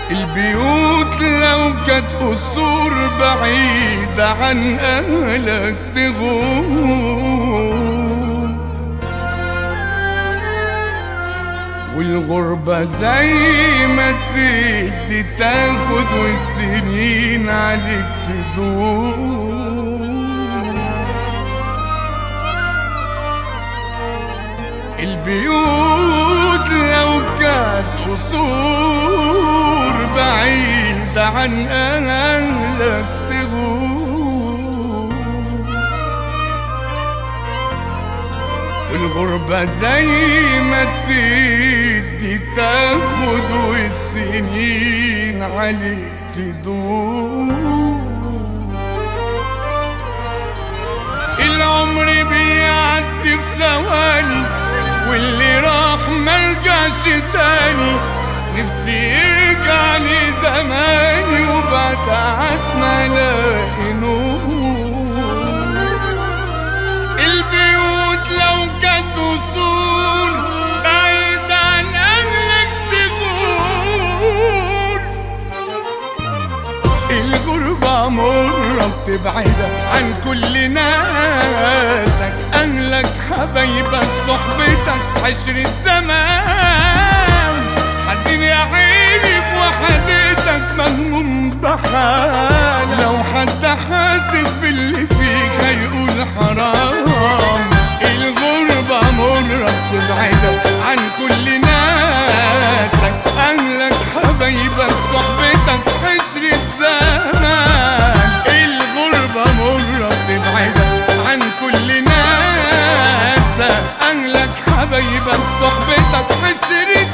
البيوت لو كانت قصور بعيدة عن أهلك تغور، والغربة زي ما تدي تاخد والسنين عليك تدور. البيوت لو كانت قصور بعيدة عن أهلك تغور، والغربة زي ما تدي تاخد والسنين عليك تدور. العمر بيعدي في ثواني واللي راح مرجعش تاني، نفسي يرجع لي زماني وبتعب ما الاقي نور. البيوت لو كانت قصور بعيد عن اهلك تغور، الغربة مرة بتبعدك عن كل ناسك، أهلك حبايبك صحبتك عشرة زمان. حزين يا عيني بوحدتك مهموم بحالك، لو حد حاسس باللي فيك هيقول حرام. الغربة مرة بتبعدك عن كل ناسك، أهلك حبايبك صحبتك عشرة زمان. الغربة مرة بتبعدك عن كل ناسك، أهلك حبايبك صحبتك عشرة